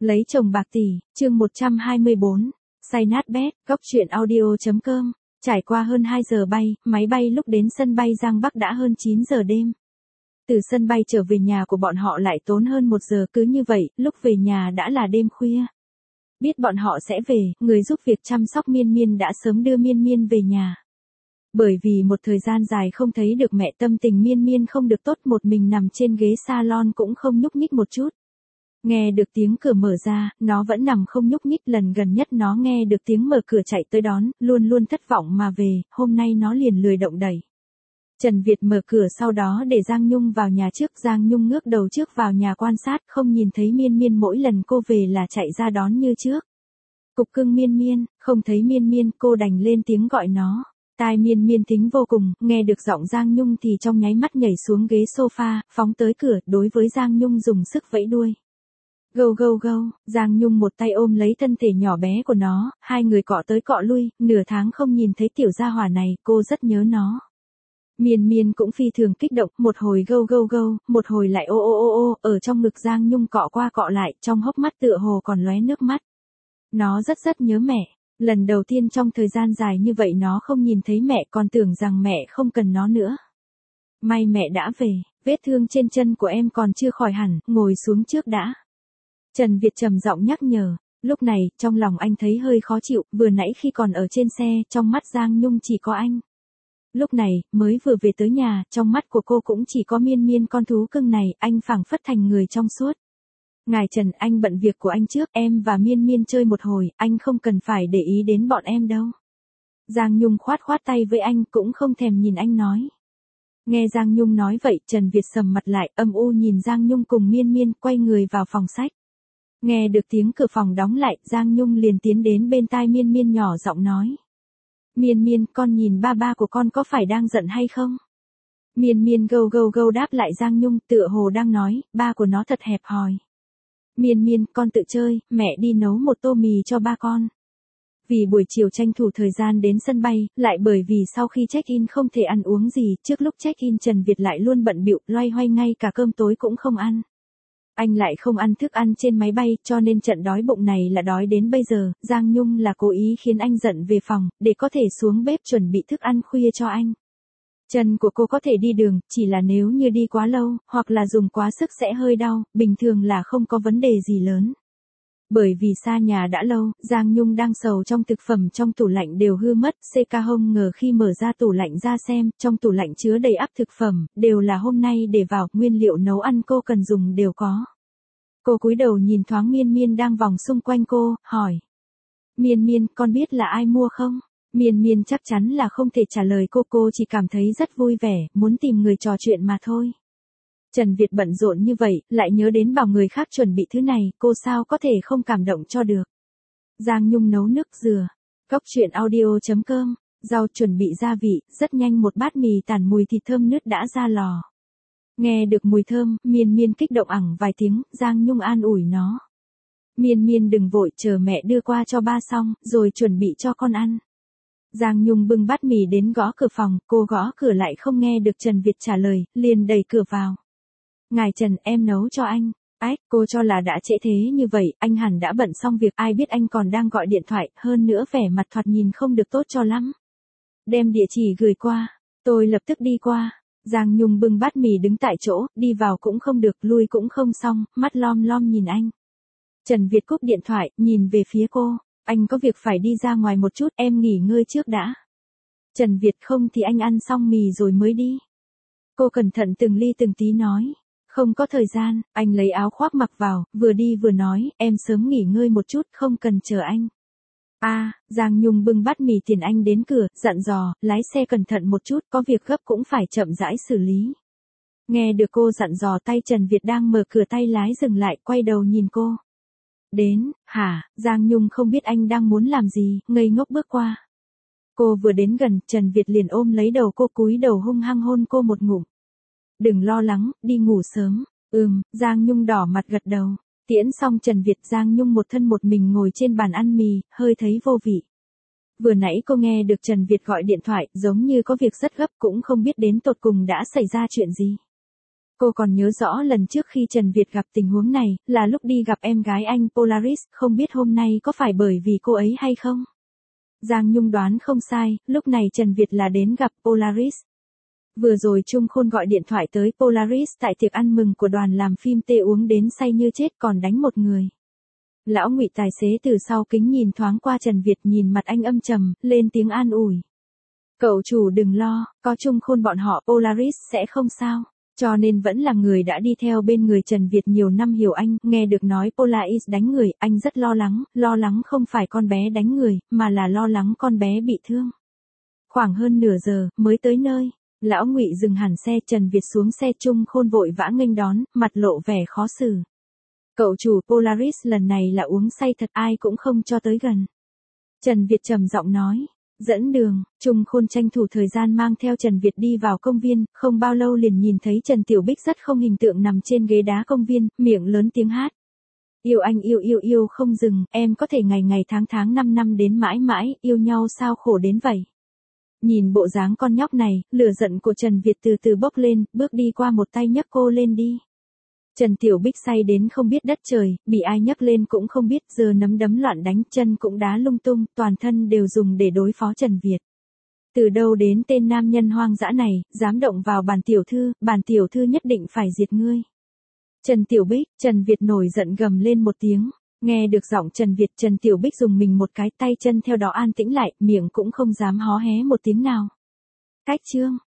Lấy chồng bạc tỷ, chương 124, say nát bét, góc truyện audio.com. Trải qua hơn 2 giờ bay, máy bay lúc đến sân bay Giang Bắc đã hơn 9 giờ đêm. Từ sân bay trở về nhà của bọn họ lại tốn hơn 1 giờ, cứ như vậy, lúc về nhà đã là đêm khuya. Biết bọn họ sẽ về, người giúp việc chăm sóc Miên Miên đã sớm đưa Miên Miên về nhà. Bởi vì một thời gian dài không thấy được mẹ, tâm tình Miên Miên không được tốt, một mình nằm trên ghế salon cũng không nhúc nhích một chút. Nghe được tiếng cửa mở ra, nó vẫn nằm không nhúc nhích, lần gần nhất nó nghe được tiếng mở cửa chạy tới đón, luôn luôn thất vọng mà về, hôm nay nó liền lười động đẩy. Trần Việt mở cửa sau đó để Giang Nhung vào nhà trước, Giang Nhung ngước đầu trước vào nhà quan sát, không nhìn thấy Miên Miên, mỗi lần cô về là chạy ra đón như trước. Cục cưng Miên Miên, không thấy Miên Miên, cô đành lên tiếng gọi nó. Tai Miên Miên thính vô cùng, nghe được giọng Giang Nhung thì trong nháy mắt nhảy xuống ghế sofa, phóng tới cửa, đối với Giang Nhung dùng sức vẫy đuôi. Gâu gâu gâu, Giang Nhung một tay ôm lấy thân thể nhỏ bé của nó, hai người cọ tới cọ lui, nửa tháng không nhìn thấy tiểu gia hỏa này, cô rất nhớ nó. Miên Miên cũng phi thường kích động, một hồi gâu gâu gâu, một hồi lại ô ô ô ô, ở trong ngực Giang Nhung cọ qua cọ lại, trong hốc mắt tựa hồ còn lóe nước mắt. Nó rất nhớ mẹ. Lần đầu tiên trong thời gian dài như vậy nó không nhìn thấy mẹ, còn tưởng rằng mẹ không cần nó nữa. May mẹ đã về, vết thương trên chân của em còn chưa khỏi hẳn, ngồi xuống trước đã. Trần Việt trầm giọng nhắc nhở. Lúc này, trong lòng anh thấy hơi khó chịu, vừa nãy khi còn ở trên xe, trong mắt Giang Nhung chỉ có anh. Lúc này, mới vừa về tới nhà, trong mắt của cô cũng chỉ có Miên Miên con thú cưng này, anh phảng phất thành người trong suốt. Ngài Trần, anh bận việc của anh trước, em và Miên Miên chơi một hồi, anh không cần phải để ý đến bọn em đâu. Giang Nhung khoát tay với anh, cũng không thèm nhìn anh nói. Nghe Giang Nhung nói vậy, Trần Việt sầm mặt lại, âm u nhìn Giang Nhung cùng Miên Miên, quay người vào phòng sách. Nghe được tiếng cửa phòng đóng lại, Giang Nhung liền tiến đến bên tai Miên Miên nhỏ giọng nói. Miên Miên, con nhìn ba của con có phải đang giận hay không? Miên Miên gâu gâu gâu đáp lại Giang Nhung, tựa hồ đang nói, ba của nó thật hẹp hòi. Miên Miên, con tự chơi, mẹ đi nấu một tô mì cho ba con. Vì buổi chiều tranh thủ thời gian đến sân bay, lại bởi vì sau khi check-in không thể ăn uống gì, trước lúc check-in Trần Việt lại luôn bận bịu, loay hoay ngay cả cơm tối cũng không ăn. Anh lại không ăn thức ăn trên máy bay, cho nên trận đói bụng này là đói đến bây giờ, Giang Nhung là cố ý khiến anh giận về phòng, để có thể xuống bếp chuẩn bị thức ăn khuya cho anh. Chân của cô có thể đi đường, chỉ là nếu như đi quá lâu, hoặc là dùng quá sức sẽ hơi đau, bình thường là không có vấn đề gì lớn. Bởi vì xa nhà đã lâu, Giang Nhung đang sầu trong thực phẩm trong tủ lạnh đều hư mất, CK không ngờ khi mở ra tủ lạnh ra xem, trong tủ lạnh chứa đầy ắp thực phẩm, đều là hôm nay để vào, nguyên liệu nấu ăn cô cần dùng đều có. Cô cúi đầu nhìn thoáng Miên Miên đang vòng xung quanh cô, hỏi. Miên Miên, con biết là ai mua không? Miên Miên chắc chắn là không thể trả lời cô chỉ cảm thấy rất vui vẻ, muốn tìm người trò chuyện mà thôi. Trần Việt bận rộn như vậy, lại nhớ đến bảo người khác chuẩn bị thứ này, cô sao có thể không cảm động cho được. Giang Nhung nấu nước dừa. Góc truyện audio.com. Rau chuẩn bị gia vị, rất nhanh một bát mì tản mùi thịt thơm nứt đã ra lò. Nghe được mùi thơm, Miên Miên kích động ẳng vài tiếng, Giang Nhung an ủi nó. Miên Miên đừng vội, chờ mẹ đưa qua cho ba xong, rồi chuẩn bị cho con ăn. Giang Nhung bưng bát mì đến gõ cửa phòng, cô gõ cửa lại không nghe được Trần Việt trả lời, liền đẩy cửa vào. Ngài Trần, em nấu cho anh. Ách, cô cho là đã trễ thế như vậy, anh hẳn đã bận xong việc, ai biết anh còn đang gọi điện thoại, hơn nữa vẻ mặt thoạt nhìn không được tốt cho lắm. Đem địa chỉ gửi qua, tôi lập tức đi qua. Giang Nhung bưng bát mì đứng tại chỗ, đi vào cũng không được, lui cũng không xong, mắt lom lom nhìn anh. Trần Việt cúp điện thoại, nhìn về phía cô, anh có việc phải đi ra ngoài một chút, em nghỉ ngơi trước đã. Trần Việt không thì anh ăn xong mì rồi mới đi. Cô cẩn thận từng ly từng tí nói. Không có thời gian, anh lấy áo khoác mặc vào, vừa đi vừa nói, em sớm nghỉ ngơi một chút, không cần chờ anh. Giang Nhung bưng bát mì tiền anh đến cửa, dặn dò, lái xe cẩn thận một chút, có việc gấp cũng phải chậm rãi xử lý. Nghe được cô dặn dò, tay Trần Việt đang mở cửa tay lái dừng lại, quay đầu nhìn cô. Đến, hả? Giang Nhung không biết anh đang muốn làm gì, ngây ngốc bước qua. Cô vừa đến gần, Trần Việt liền ôm lấy đầu cô, cúi đầu hung hăng hôn cô một ngụm. Đừng lo lắng, đi ngủ sớm. Giang Nhung đỏ mặt gật đầu. Tiễn xong Trần Việt, Giang Nhung một thân một mình ngồi trên bàn ăn mì, hơi thấy vô vị. Vừa nãy cô nghe được Trần Việt gọi điện thoại, giống như có việc rất gấp, cũng không biết đến tột cùng đã xảy ra chuyện gì. Cô còn nhớ rõ lần trước khi Trần Việt gặp tình huống này, là lúc đi gặp em gái anh Polaris, không biết hôm nay có phải bởi vì cô ấy hay không? Giang Nhung đoán không sai, lúc này Trần Việt là đến gặp Polaris. Vừa rồi Trung Khôn gọi điện thoại tới Polaris tại tiệc ăn mừng của đoàn làm phim T uống đến say như chết còn đánh một người. Lão Ngụy tài xế từ sau kính nhìn thoáng qua Trần Việt, nhìn mặt anh âm trầm, lên tiếng an ủi. Cậu chủ đừng lo, có Trung Khôn bọn họ Polaris sẽ không sao. Cho nên vẫn là người đã đi theo bên người Trần Việt nhiều năm hiểu anh, nghe được nói Polaris đánh người, anh rất lo lắng không phải con bé đánh người, mà là lo lắng con bé bị thương. Khoảng hơn nửa giờ, mới tới nơi. Lão Ngụy dừng hẳn xe, Trần Việt xuống xe, Trung Khôn vội vã nghênh đón, mặt lộ vẻ khó xử. Cậu chủ Polaris lần này là uống say thật, ai cũng không cho tới gần. Trần Việt trầm giọng nói. Dẫn đường, Trung Khôn tranh thủ thời gian mang theo Trần Việt đi vào công viên, không bao lâu liền nhìn thấy Trần Tiểu Bích rất không hình tượng nằm trên ghế đá công viên, miệng lớn tiếng hát. Yêu anh yêu không dừng, em có thể ngày ngày tháng 5 năm đến mãi mãi, yêu nhau sao khổ đến vậy. Nhìn bộ dáng con nhóc này, lửa giận của Trần Việt từ từ bốc lên, bước đi qua một tay nhấc cô lên đi. Trần Tiểu Bích say đến không biết đất trời, bị ai nhấc lên cũng không biết, giờ nắm đấm loạn đánh, chân cũng đá lung tung, toàn thân đều dùng để đối phó Trần Việt. Từ đâu đến tên nam nhân hoang dã này, dám động vào bản tiểu thư nhất định phải diệt ngươi. Trần Tiểu Bích, Trần Việt nổi giận gầm lên một tiếng, nghe được giọng Trần Việt, Trần Tiểu Bích dùng mình một cái, tay chân theo đó an tĩnh lại, miệng cũng không dám hó hé một tiếng nào. Cách chương